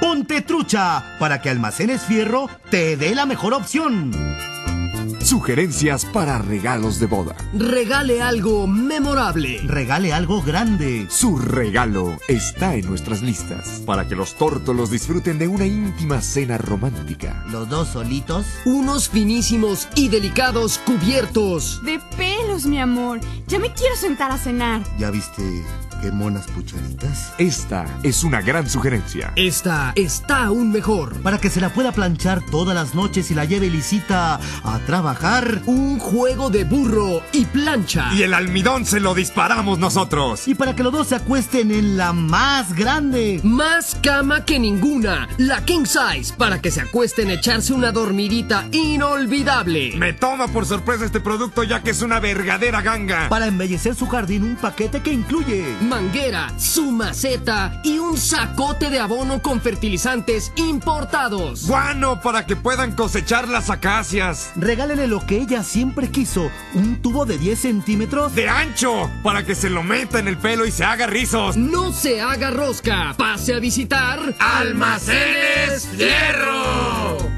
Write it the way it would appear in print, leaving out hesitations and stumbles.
Ponte trucha para que Almacenes Fierro te dé la mejor opción. Sugerencias para regalos de boda. Regale algo memorable. Regale algo grande. Su regalo está en nuestras listas para que los tórtolos disfruten de una íntima cena romántica. ¿Los dos solitos? Unos finísimos y delicados cubiertos. De pelos, mi amor. Ya me quiero sentar a cenar. ¿Ya viste qué monas cucharitas? Esta es una gran sugerencia. Esta está aún mejor. Para que se la pueda planchar todas las noches y la lleve lisita a trabajar. Un juego de burro y plancha. Y el almidón se lo disparamos nosotros. Y para que los dos se acuesten en la más grande. Más cama que ninguna. La King Size. Para que se acuesten a echarse una dormidita inolvidable. Me toma por sorpresa este producto, ya que es una verdadera ganga. Para embellecer su jardín, un paquete que incluye manguera, su maceta y un sacote de abono con fertilizantes importados. Guano para que puedan cosechar las acacias. Regálele lo que ella siempre quiso, un tubo de 10 centímetros de ancho para que se lo meta en el pelo y se haga rizos. No se haga rosca. Pase a visitar Almacenes Fierro.